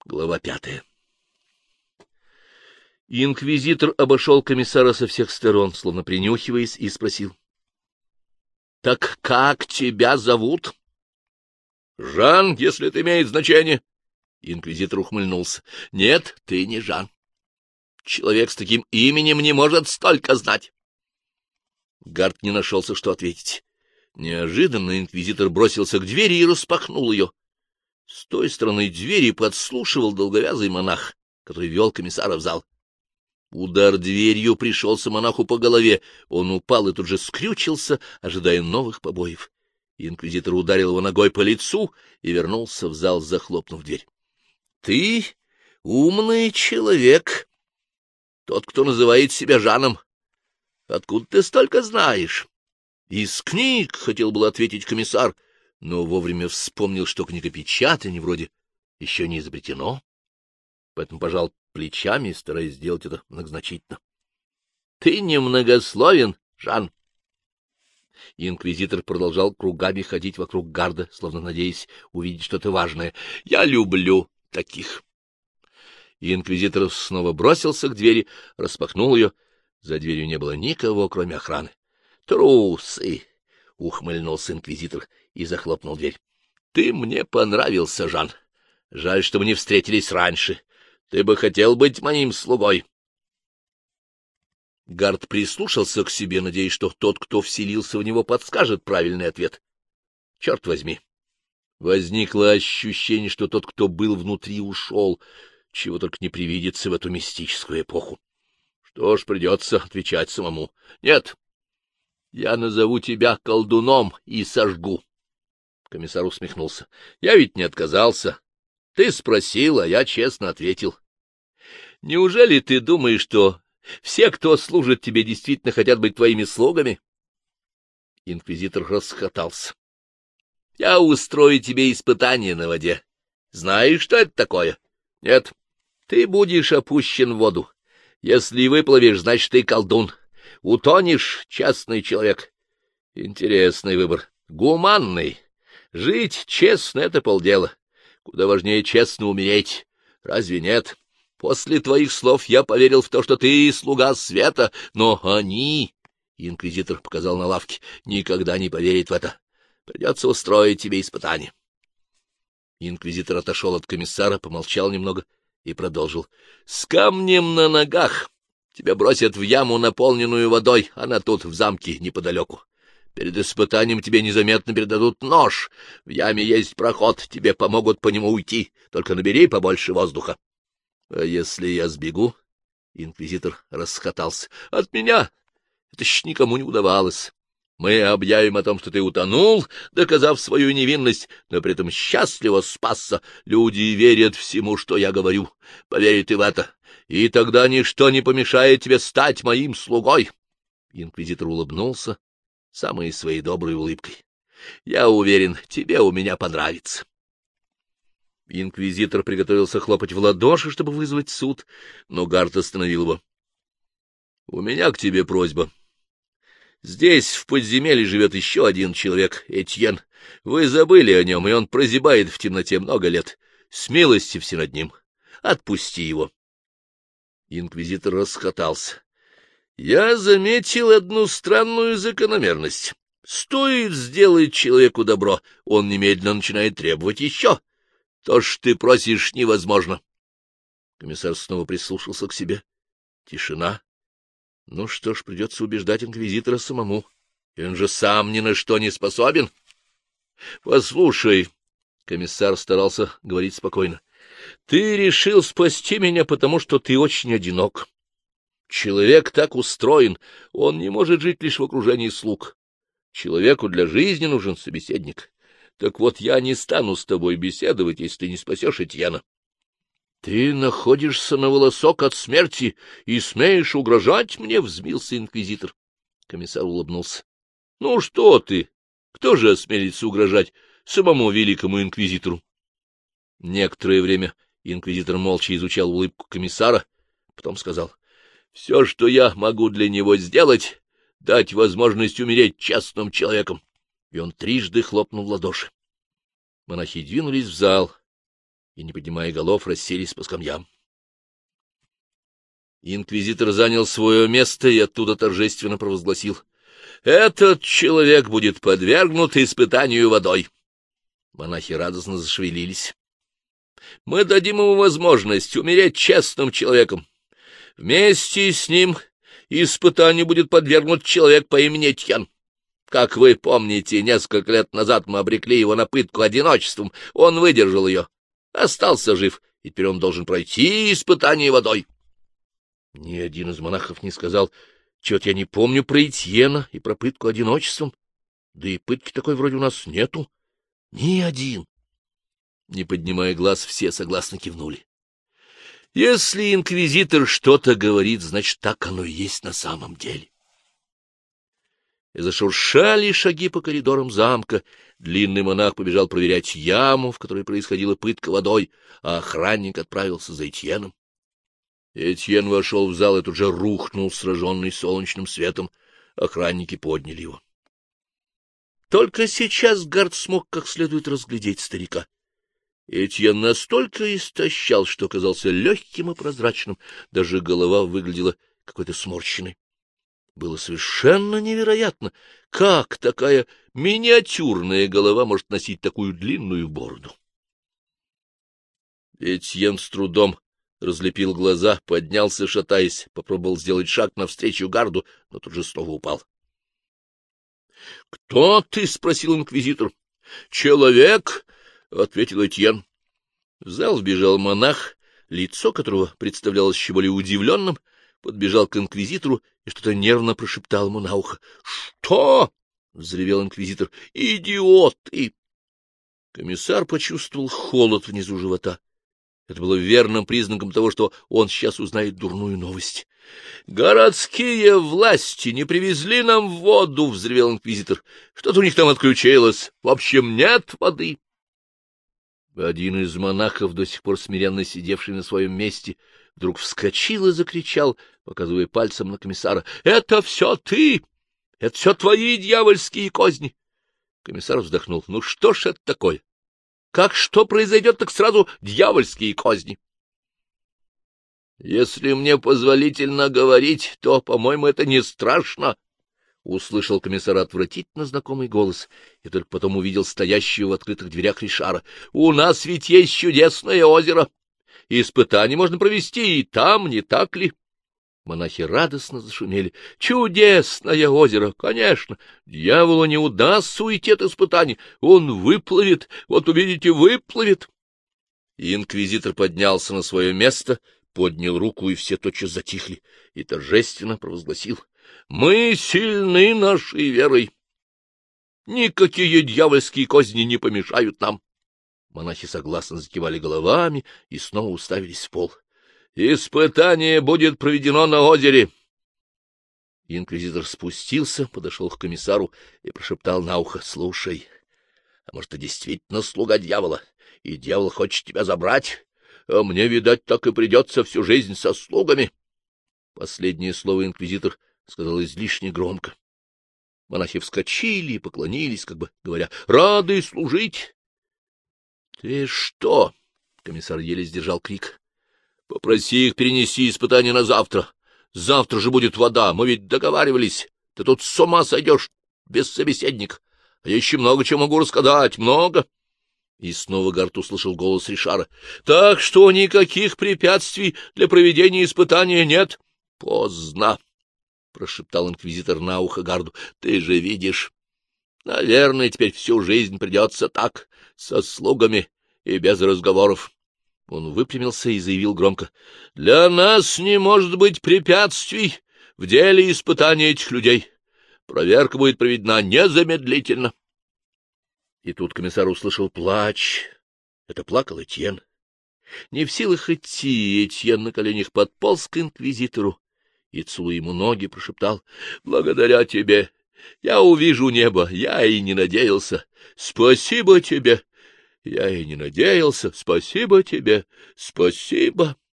Глава 5. Инквизитор обошел комиссара со всех сторон, словно принюхиваясь, и спросил. — Так как тебя зовут? — Жан, если это имеет значение. Инквизитор ухмыльнулся. — Нет, ты не Жан. Человек с таким именем не может столько знать. Гард не нашелся, что ответить. Неожиданно инквизитор бросился к двери и распахнул ее. С той стороны двери подслушивал долговязый монах, который вел комиссара в зал. Удар дверью пришелся монаху по голове. Он упал и тут же скрючился, ожидая новых побоев. Инквизитор ударил его ногой по лицу и вернулся в зал, захлопнув дверь. — Ты умный человек, тот, кто называет себя Жаном. Откуда ты столько знаешь? — Из книг, — хотел было ответить комиссар, но вовремя вспомнил, что книгопечатание вроде еще не изобретено, поэтому пожал плечами, стараясь сделать это многозначительно. — Ты немногословен, Жан. Инквизитор продолжал кругами ходить вокруг Гарда, словно надеясь увидеть что-то важное. — Я люблю таких. Инквизитор снова бросился к двери, распахнул ее. За дверью не было никого, кроме охраны. — Трусы! — ухмыльнулся инквизитор и захлопнул дверь. — Ты мне понравился, Жан. Жаль, что мы не встретились раньше. Ты бы хотел быть моим слугой. Гард прислушался к себе, надеясь, что тот, кто вселился в него, подскажет правильный ответ. Черт возьми! Возникло ощущение, что тот, кто был внутри, ушел, чего только не привидится в эту мистическую эпоху. Что ж, придется отвечать самому. Нет, я назову тебя колдуном и сожгу. Комиссар усмехнулся. Я ведь не отказался. Ты спросил, а я честно ответил. Неужели ты думаешь, что все, кто служит тебе, действительно хотят быть твоими слугами? Инквизитор расхохотался. Я устрою тебе испытание на воде. Знаешь, что это такое? Нет. Ты будешь опущен в воду. Если выплывешь, значит, ты колдун. Утонешь — частный человек. Интересный выбор. Гуманный. Жить честно — это полдела. Куда важнее честно умереть. Разве нет? После твоих слов я поверил в то, что ты слуга света, но они, — инквизитор показал на лавке, — никогда не поверят в это. Придется устроить тебе испытание. Инквизитор отошел от комиссара, помолчал немного и продолжил. — С камнем на ногах тебя бросят в яму, наполненную водой, она тут, в замке, неподалеку. Перед испытанием тебе незаметно передадут нож. В яме есть проход, тебе помогут по нему уйти. Только набери побольше воздуха. — А если я сбегу? — инквизитор расхохотался. — От меня это еще никому не удавалось. Мы объявим о том, что ты утонул, доказав свою невинность, но при этом счастливо спасся. Люди верят всему, что я говорю. Поверь ты в это, и тогда ничто не помешает тебе стать моим слугой. Инквизитор улыбнулся самой своей доброй улыбкой. — Я уверен, тебе у меня понравится. Инквизитор приготовился хлопать в ладоши, чтобы вызвать суд, но Гард остановил его. — У меня к тебе просьба. Здесь, в подземелье, живет еще один человек, Этьен. Вы забыли о нем, и он прозябает в темноте много лет. Смилостивься над ним. Отпусти его. Инквизитор расхохотался. Я заметил одну странную закономерность. Стоит сделать человеку добро, он немедленно начинает требовать еще. То, что ты просишь, невозможно. Комиссар снова прислушался к себе. Тишина. Ну что ж, придется убеждать инквизитора самому. И он же сам ни на что не способен. Послушай, комиссар старался говорить спокойно. Ты решил спасти меня, потому что ты очень одинок. Человек так устроен, он не может жить лишь в окружении слуг. Человеку для жизни нужен собеседник. Так вот, я не стану с тобой беседовать, если ты не спасешь Этьена. — Ты находишься на волосок от смерти и смеешь угрожать мне? — взмился инквизитор. Комиссар улыбнулся. — Ну что ты? Кто же осмелится угрожать самому великому инквизитору? Некоторое время инквизитор молча изучал улыбку комиссара, потом сказал. — Все, что я могу для него сделать, дать возможность умереть честным человеком. И он трижды хлопнул в ладоши. Монахи двинулись в зал. и, не поднимая голов, расселись по скамьям. Инквизитор занял свое место и оттуда торжественно провозгласил: «Этот человек будет подвергнут испытанию водой». Монахи радостно зашевелились. «Мы дадим ему возможность умереть честным человеком. Вместе с ним испытанию будет подвергнут человек по имени Этьен. Как вы помните, несколько лет назад мы обрекли его на пытку одиночеством. Он выдержал ее, остался жив, и теперь он должен пройти испытание водой». Ни один из монахов не сказал: «Чё-то я не помню про Этьена и про пытку одиночеством. Да и пытки такой вроде у нас нету». Ни один. Не поднимая глаз, все согласно кивнули. Если инквизитор что-то говорит, значит, так оно и есть на самом деле. И зашуршали шаги по коридорам замка. Длинный монах побежал проверять яму, в которой происходила пытка водой, а охранник отправился за Этьеном. Этьен вошел в зал и тут же рухнул, сраженный солнечным светом. Охранники подняли его. Только сейчас Гард смог как следует разглядеть старика. Этьен настолько истощал, что казался легким и прозрачным, даже голова выглядела какой-то сморщенной. Было совершенно невероятно, как такая миниатюрная голова может носить такую длинную бороду. Этьен с трудом разлепил глаза, поднялся, шатаясь, попробовал сделать шаг навстречу Гарду, но тут же снова упал. — Кто ты? — спросил инквизитор. — Человек, — ответил Этьен. В зал вбежал монах, лицо которого представлялось еще более удивленным, подбежал к инквизитору и что-то нервно прошептал ему на ухо. — Что? — взревел инквизитор. — Идиоты! Комиссар почувствовал холод внизу живота. Это было верным признаком того, что он сейчас узнает дурную новость. — Городские власти не привезли нам воду! — взревел инквизитор. — Что-то у них там отключилось. В общем, нет воды. Один из монахов, до сих пор смиренно сидевший на своем месте, вдруг вскочил и закричал, показывая пальцем на комиссара: — Это все ты! Это все твои дьявольские козни! Комиссар вздохнул. — Ну что ж это такое? Как что произойдет, так сразу дьявольские козни. — Если мне позволительно говорить, то, по-моему, это не страшно, — услышал комиссар отвратительно знакомый голос и только потом увидел стоящего в открытых дверях Ришара. — У нас ведь есть чудесное озеро. Испытание можно провести и там, не так ли? Монахи радостно зашумели. — Чудесное озеро, конечно. Дьяволу не удастся уйти от испытаний. Он выплывет, вот увидите, выплывет. Инквизитор поднялся на свое место, поднял руку, и все тотчас затихли, и торжественно провозгласил: — Мы сильны нашей верой. Никакие дьявольские козни не помешают нам. Монахи согласно закивали головами и снова уставились в пол. — Испытание будет проведено на озере. Инквизитор спустился, подошел к комиссару и прошептал на ухо: — Слушай, а может, ты действительно слуга дьявола, и дьявол хочет тебя забрать? А мне, видать, так и придется всю жизнь со слугами. Последнее слово инквизитор сказал излишне громко. Монахи вскочили и поклонились, как бы говоря: — Рады служить. — Ты что? — комиссар еле сдержал крик. — Попроси их перенести испытание на завтра. Завтра же будет вода, мы ведь договаривались. Ты тут с ума сойдешь, без собеседника. А я еще много чего могу рассказать, много. И снова Гард услышал голос Ришара. — Так что никаких препятствий для проведения испытания нет. — Поздно, — прошептал инквизитор на ухо Гарду. — Ты же видишь. Наверное, теперь всю жизнь придется так, со слугами и без разговоров. Он выпрямился и заявил громко: — Для нас не может быть препятствий в деле испытания этих людей. Проверка будет проведена незамедлительно. И тут комиссар услышал плач. Это плакал Этьен. Не в силах идти, Этьен на коленях подполз к инквизитору и, целуя ему ноги, прошептал: — Благодаря тебе я увижу небо, я и не надеялся. Спасибо тебе. Я и не надеялся. Спасибо тебе. Спасибо.